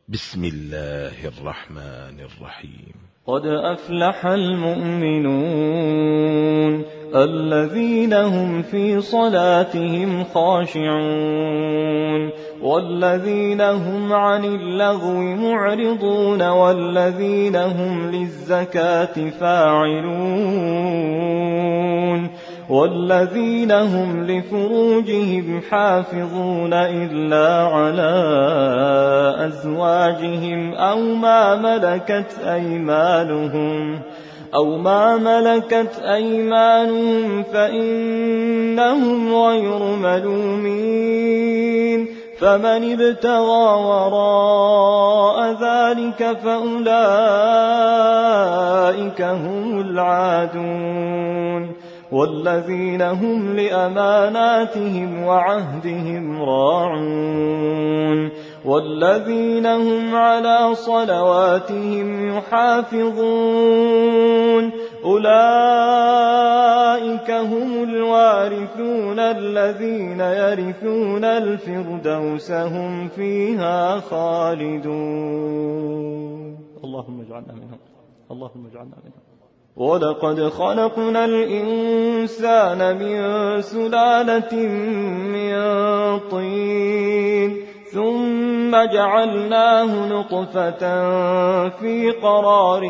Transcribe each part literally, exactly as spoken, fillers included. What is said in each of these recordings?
بسم الله الرحمن الرحيم. قد أفلح المؤمنون الذين هم في صلاتهم خاشعون والذين هم عن اللغو معرضون والذين هم للزكاة فاعلون والذين هم لفروجهم حافظون إلا على أزواجهم أو ما ملكت أيمانهم أو ما ملكت أيمانهم فإنهم غير ملومين فمن ابتغى وراء ذلك فأولئك هم العادون والذين هم لأماناتهم وعهدهم راعون والذين هم على صلواتهم يحافظون أولئك هم الوارثون الذين يرثون الفردوس هم فيها خالدون. اللهم اجعلنا منهم اللهم اجعلنا منهم. ولقد خلقنا الإنسان من سلالة من طين ثم جعلناه نطفة في قرار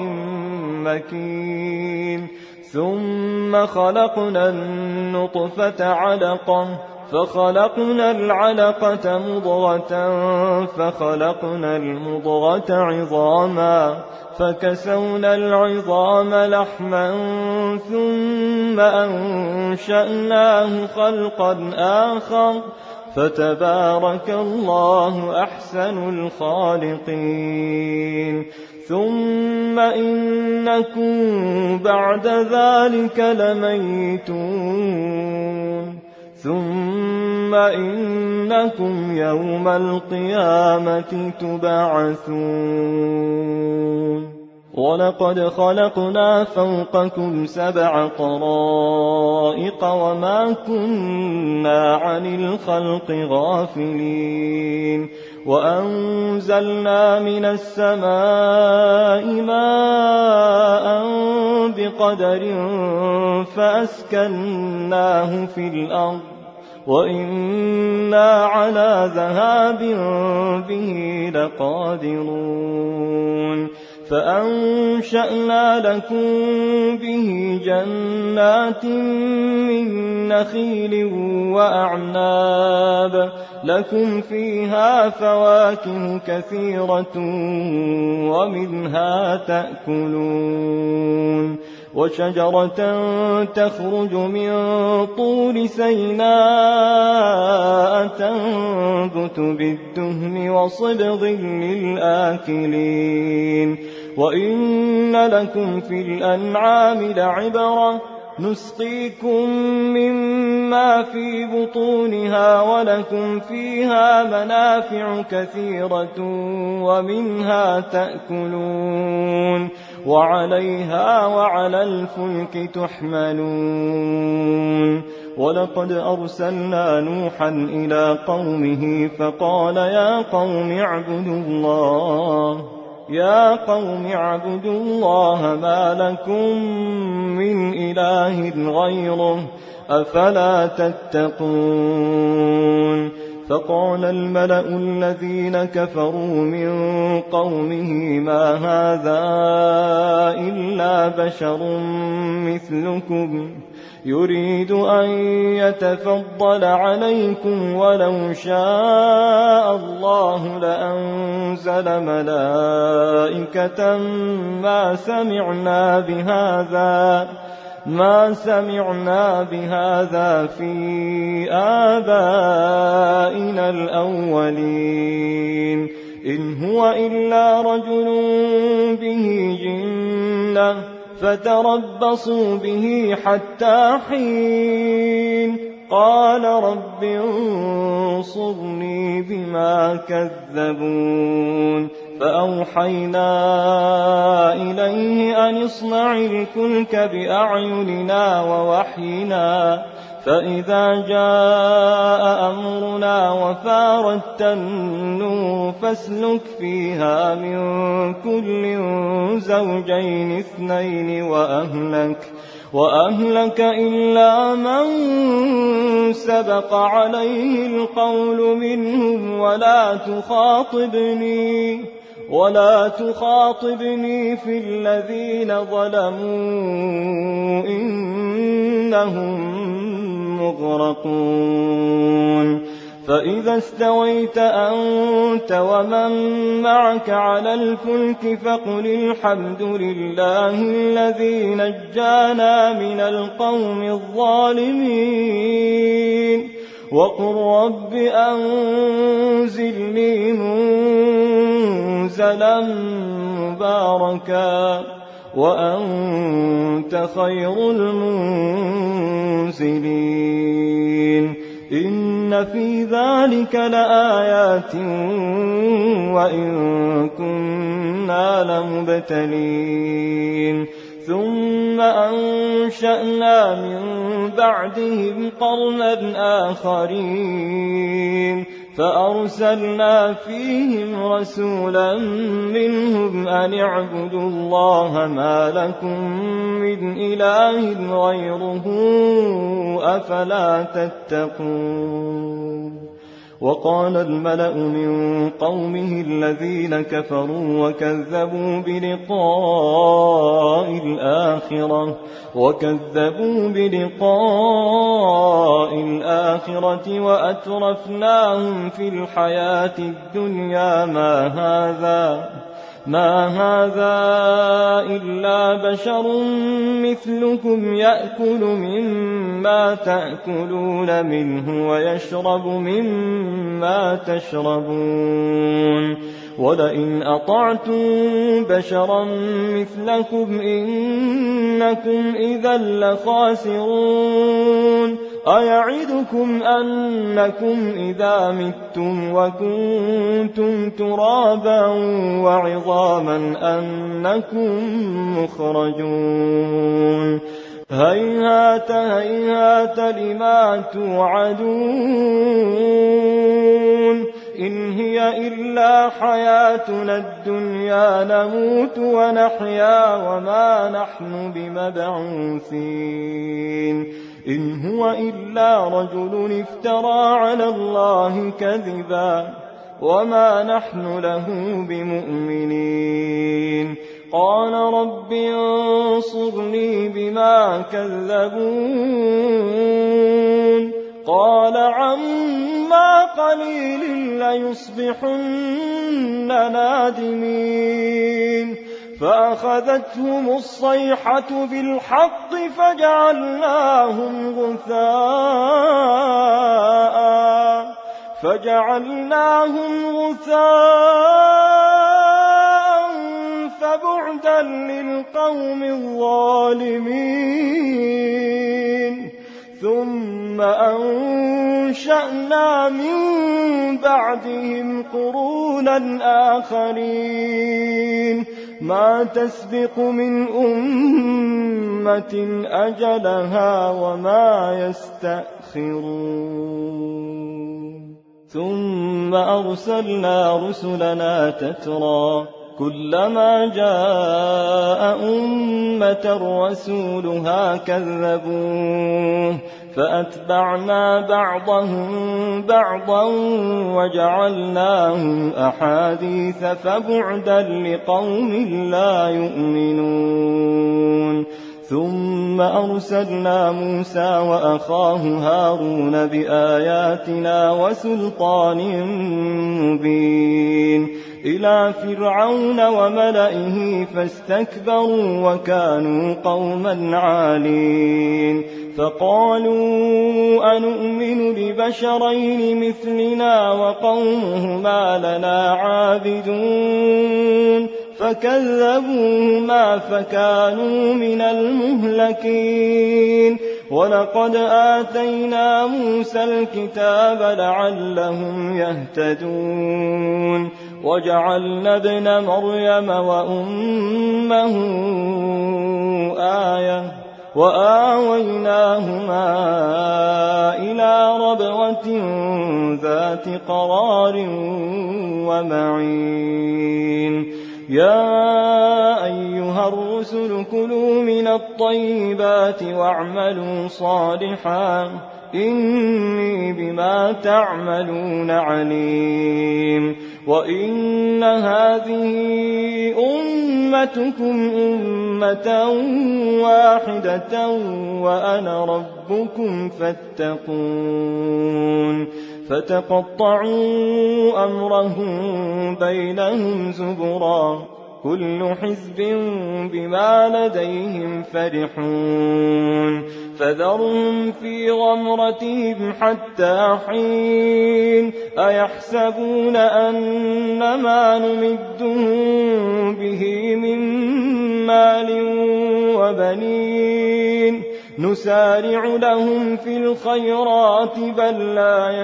مكين ثم خلقنا النطفة علقة فخلقنا العلقة مضغة فخلقنا المضغة عظاما فكسونا العظام لحما ثم أنشأناه خلقا آخر فتبارك الله أحسن الخالقين. ثم إنكم بعد ذلك لميتون ثم إنكم يوم القيامة تبعثون. ولقد خلقنا فوقكم سبع طرائق وما كنا عن الخلق غافلين وأنزلنا من السماء ماء بقدر فأسكناه في الأرض وإنا على ذهاب به لقادرون فأنشأنا لكم به جنات من نخيل وأعناب لكم فيها فواكه كثيرة ومنها تأكلون وشجرة تخرج من طور سيناء تنبت بالدهن وصبغ للآكلين وإن لكم في الأنعام لعبرة نسقيكم مما في بطونها ولكم فيها منافع كثيرة ومنها تأكلون وعليها وعلى الفلك تحملون. ولقد أرسلنا نوحا إلى قومه فقال يا قوم اعبدوا الله يا قوم اعبدوا الله ما لكم من إله غيره أفلا تتقون. فقال الملأ الذين كفروا من قومه ما هذا إلا بشر مثلكم يريد أن يتفضل عليكم ولو شاء الله لأنزل ملائكة ما سمعنا بهذا ما سمعنا بهذا في آبائنا الأولين إن هو إلا رجل به جنة فتربصوا به حتى حين قال رب انصرني بما كذبون. فأوحينا إليه أن اصنع الفلك بأعيننا ووحينا فإذا جاء أمرنا وفارت النور فاسلك فيها من كل زوجين اثنين وأهلك, وأهلك إلا من سبق عليه القول منهم ولا تخاطبني ولا تخاطبني في الذين ظلموا إنهم مغرقون. فإذا استويت أنت ومن معك على الفلك فقل الحمد لله الذي نجانا من القوم الظالمين وقل رب أنزلني منزلا مباركا وأنت خير المنزلين. إن في ذلك لآيات وإن كنا لمبتلين. ثم أنشأنا من بعدهم قرنا آخرين فأرسلنا فيهم رسولا منهم أن اعبدوا الله ما لكم من إله غيره أفلا تتقون. وقال الملأ من قومه الذين كفروا وكذبوا بلقاء الآخرة وكذبوا بلقاء الآخرة وأترفناهم في الحياة الدنيا ما هذا ما هذا إلا بشر مثلكم يأكل مما تأكلون منه ويشرب مما تشربون ولئن أطعتم بشرا مثلكم إنكم إذا لخاسرون. أيعدكم أنكم إذا متم وكنتم ترابا وعظاما أنكم مخرجون. هيهات هيهات لما توعدون إن هي إلا حياتنا الدنيا نموت ونحيا وما نحن بمبعوثين. إن هو إلا رجل افترى على الله كذبا وما نحن له بمؤمنين. قال رب انصرني بما كذبون. قال عما قليل ليصبحن نادمين. فأخذتهم الصيحة بالحق فجعلناهم غثاء فجعلناهم غثاء فبعدا للقوم الظالمين. ثم أنشأنا من بعدهم قرونا آخرين ما تسبق من أمة أجلها وما يستأخرون. ثم أرسلنا رسلنا تترى كلما جاء أمة رسولها كذبوه فأتبعنا بعضهم بعضا وجعلناهم أحاديث فبعدا لقوم لا يؤمنون. ثم أرسلنا موسى وأخاه هارون بآياتنا وسلطان مبين إلى فرعون وملئه فاستكبروا وكانوا قوما عالين. فقالوا أنؤمن لبشرين مثلنا وقومهما لنا عابدون فكذبوهما فكانوا من المهلكين. ولقد آتينا موسى الكتاب لعلهم يهتدون وجعلنا ابن مريم وأمه آية وآويناهما إلى ربوة ذات قرار ومعين يا أيها الرسل كلوا من الطيبات واعملوا صالحا إني بما تعملون عليم وإن هذه أمتكم أمة واحدة وأنا ربكم فاتقون فتقطعوا أمرهم بينهم زبرا كل حزب بما لديهم فرحون فذرهم في غمرتهم حتى حين أيحسبون أن ما نمدهم به من مال وبنين نسارع لهم في الخيرات بل لا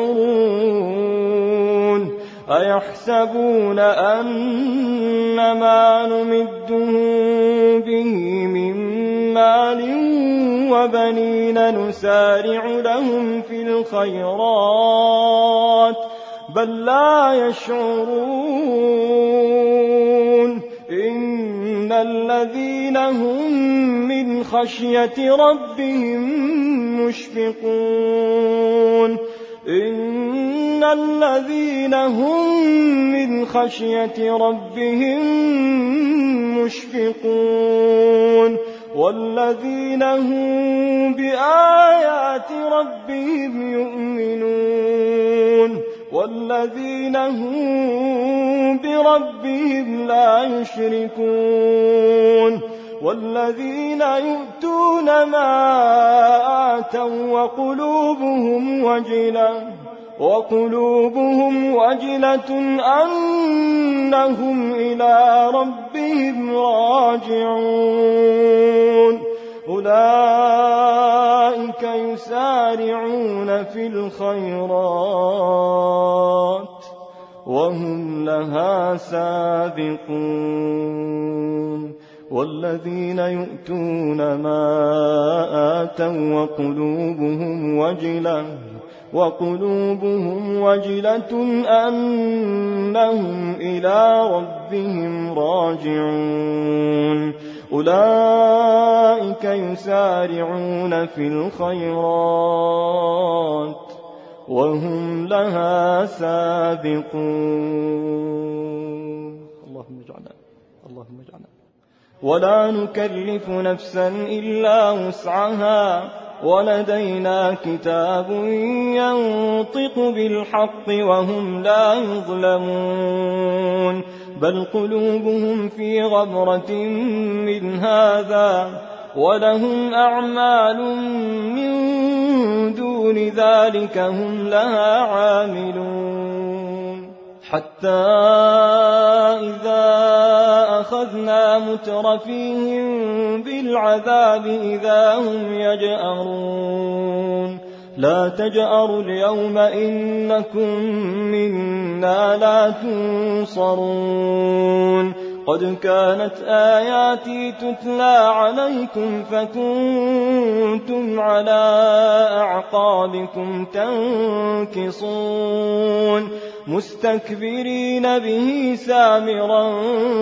يشعرون أيحسبون أن ما نمدهم به من مال وبنين نسارع لهم في الخيرات بل لا يشعرون إن الذين هم من خشية ربهم مشفقون إن الذين هم من خشية ربهم مشفقون والذين هم بآيات ربهم يؤمنون والذين هم بربهم لا يشركون والذين يؤتون ما آتوا وقلوبهم وجلة وقلوبهم وجلة أنهم إلى ربهم راجعون أولئك يسارعون في الخيرات وهم لها سابقون والذين يؤتون ما آتوا وقلوبهم وجلة وقلوبهم وجلة أنهم إلى ربهم راجعون أولئك يسارعون في الخيرات وهم لها سابقون اللهم اجعلنا اللهم اجعلنا ولا نكلف نفسا إلا وسعها ولدينا كتاب ينطق بالحق وهم لا يظلمون بل قلوبهم في غمرة من هذا ولهم أعمال من دون ذلك هم لها عاملون حتى إذا أخذنا مترفيهم بالعذاب إذا هم يجأرون لا تجأروا اليوم إنكم منا لا تنصرون قد كانت آياتي تتلى عليكم فكنتم على أعقابكم تنكصون مستكبرين به سامرا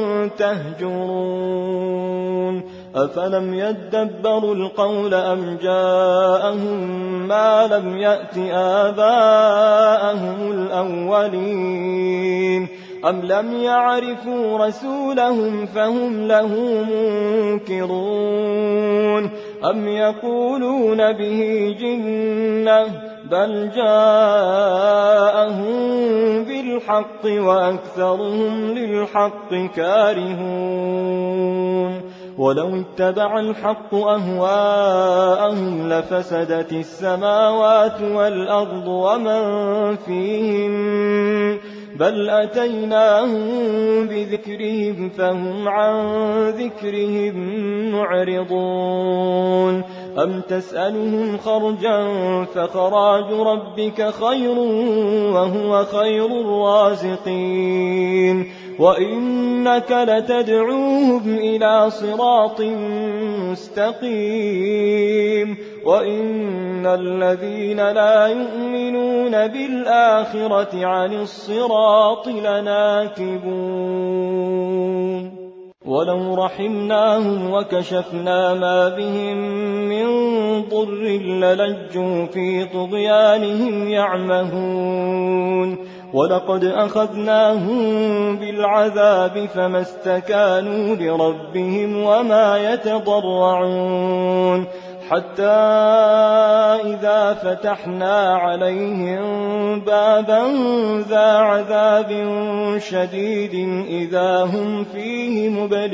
تهجرون أفلم يدبروا القول أم جاءهم ما لم يأت آباءهم الأولين أم لم يعرفوا رسولهم فهم له منكرون أم يقولون به جنة بل جاءهم بالحق وأكثرهم للحق كارهون ولو اتبع الحق أهواءهم لفسدت السماوات والأرض ومن فيهم بل أتيناهم بذكرهم فهم عن ذكرهم معرضون أم تسألهم خرجا فخراج ربك خير وهو خير الرازقين وإنك لتدعوهم إلى صراط مستقيم وإن الذين لا يؤمنون بالآخرة عن الصراط لناكبون ولو رحمناهم وكشفنا ما بهم من ضر للجوا في طغيانهم يعمهون ولقد أخذناهم بالعذاب فما استكانوا لربهم وما يتضرعون حتى إذا فتحنا عليهم بابا ذا عذاب شديد إذا هم فيه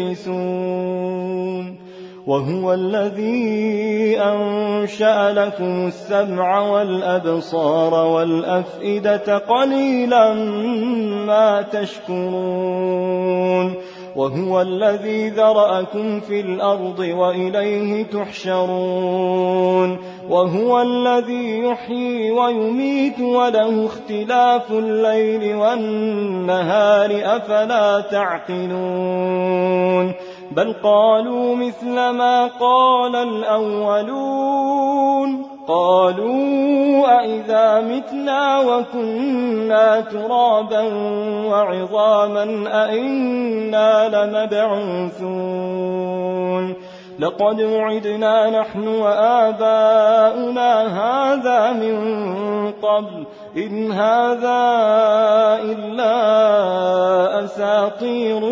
مبلسون وهو الذي أنشأ لكم السمع والأبصار والأفئدة قليلا ما تشكرون وهو الذي ذرأكم في الأرض وإليه تحشرون وهو الذي يحيي ويميت وله اختلاف الليل والنهار أفلا تعقلون بل قالوا مثل ما قال الأولون قالوا أئذا متنا وكنا ترابا وعظاما أئنا لمبعوثون لقد وعدنا نحن وآباؤنا هذا من قبل إن هذا إلا أساطير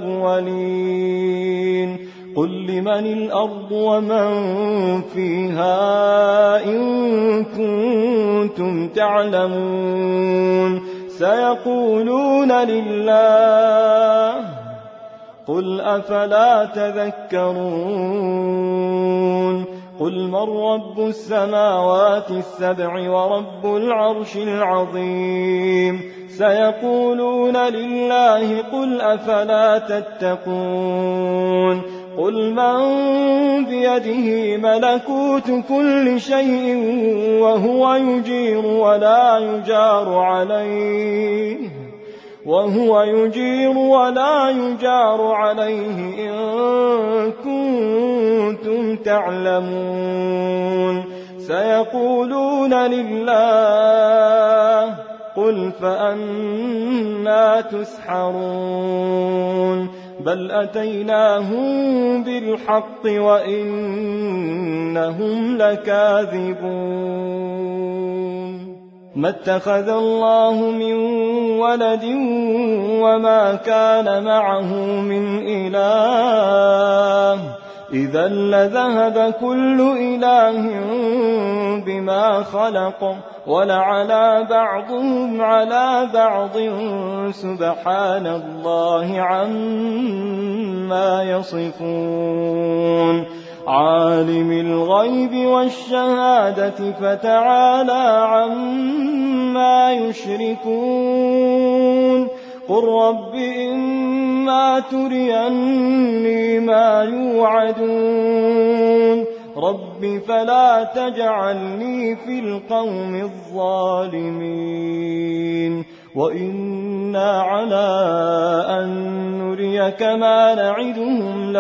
الأولين قل لمن الأرض ومن فيها إن كنتم تعلمون سيقولون لله قل أفلا تذكرون قل من رب السماوات السبع ورب العرش العظيم سيقولون لله قل أفلا تتقون قل من بيده ملكوت كل شيء وهو يجير ولا يجار عليه وهو يجير ولا يجار عليه إن كنتم تعلمون سيقولون لله قل فأنا تسحرون بل أتيناهم بالحق وإنهم لكاذبون ما اتخذ الله من ولد وما كان معه من إله إذا لذهب كل إله بما خلق ولعلى بعضهم على بعض سبحان الله عما يصفون عالم الغيب والشهادة فتعالى عما يشركون قل رب إما تريني ما يوعدون رب فلا تجعلني في القوم الظالمين وإنا على أن نريك ما نعدهم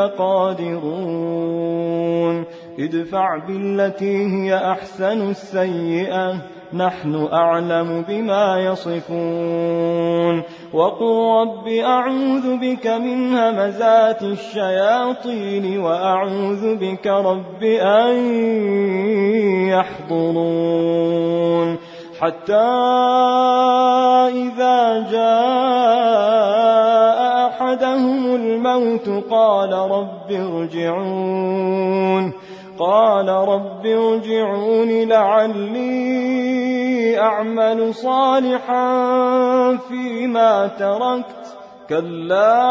لقادرون ادفع بالتي هي أحسن السيئة نحن أعلم بما يصفون وقل رب أعوذ بك من همزات الشياطين وأعوذ بك رب أن يحضرون حتى إذا جاء أحدهم الموت قال رب ارجعون قال رب ارجعون لعلي أعمل صالحا فيما تركت كلا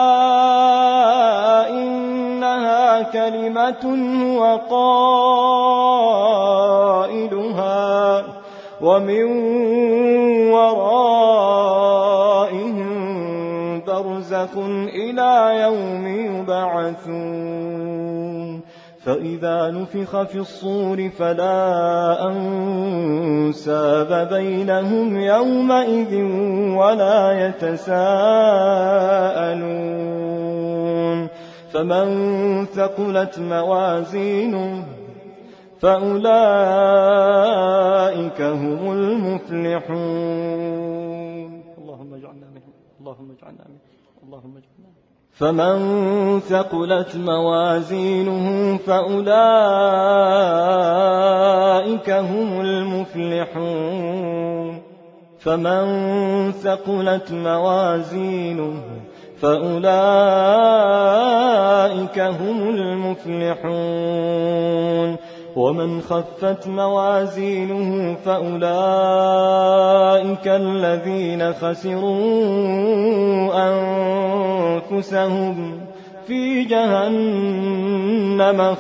إنها كلمة هو قائلها ومن ورائهم برزخ إلى يوم يبعثون فإذا نفخ في الصور فلا أنساب بينهم يومئذ ولا يتساءلون فمن ثقلت موازينه فأولئك هم المفلحون. اللهم اجعلنا منهم اللهم اجعلنا منهم اللهم اجعلنا فمن ثقلت موازينه فأولئك هم المفلحون فمن ثقلت موازينه فأولئك هم المفلحون ومن خفت موازينه فأولئك الذين خسروا أنفسهم في جهنم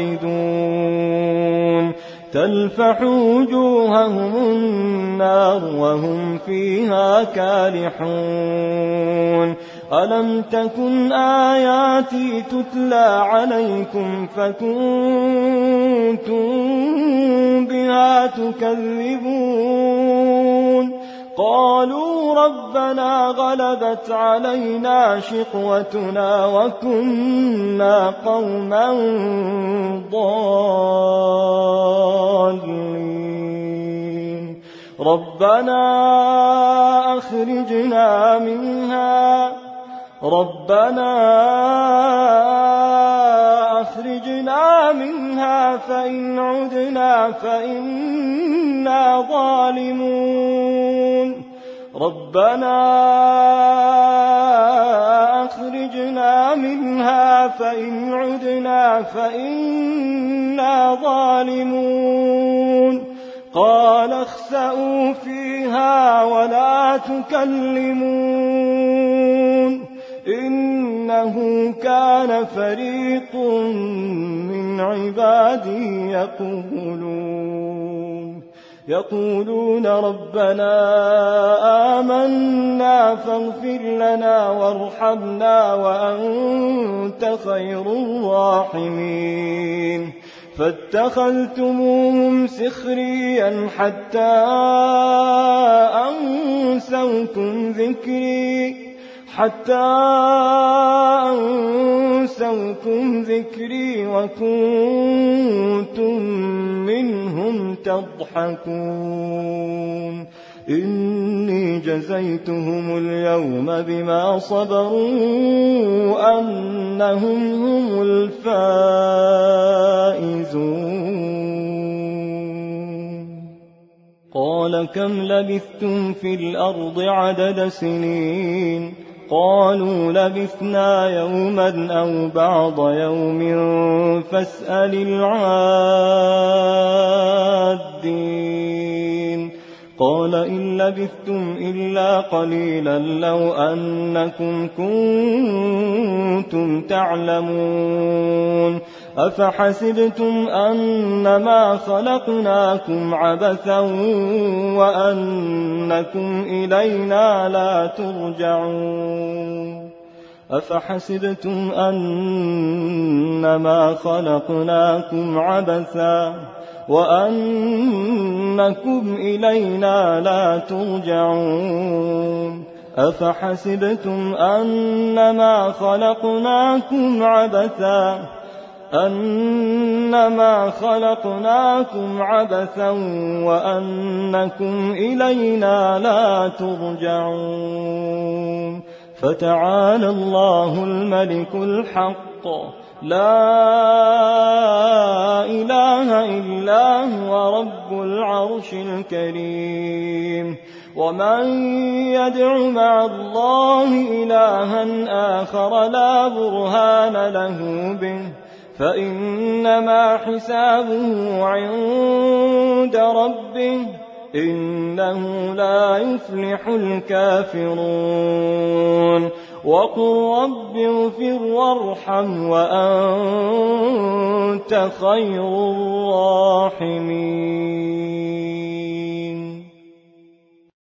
خالدون تلفح وجوههم النار وهم فيها كالحون ألم تكن آياتي تتلى عليكم فكنتم بها تكذبون قالوا ربنا غلبت علينا شقوتنا وكنا قوما ضالين ربنا أخرجنا منها ربنا أخرجنا منها فإن عدنا فإنا ظالمون ربنا أخرجنا منها فإن عدنا فإنا ظالمون قال اخسئوا فيها ولا تكلمون إنه كان فريق من عبادي يقولون يقولون ربنا آمنا فاغفر لنا وارحمنا وأنت خير الراحمين فاتخذتموهم سخريا حتى أنسوكم ذكري حتى أنسوكم ذكري وكنتم منهم تضحكون إني جزيتهم اليوم بما صبروا أنهم هم الفائزون قال كم لبثتم في الأرض عدد سنين قالوا لبثنا يوما أو بعض يوم فاسأل العادين قال إن لبثتم إلا قليلا لو أنكم كنتم تعلمون أفحسبتم أنما خلقناكم عبثا وأنكم إلينا لا ترجعون أفحسبتم أنما خلقناكم عبثا وأنكم إلينا لا ترجعون أفحسبتم أنما خلقناكم عبثا أنما خلقناكم عبثا وأنكم إلينا لا ترجعون فتعالى الله الملك الحق لا إله إلا هو رب العرش الكريم ومن يدع مع الله إلها آخر لا برهان له به فإنما حسابه عند ربه إنه لا يفلح الكافرون وقل رب اغفر وارحم وأنت خير الراحمين.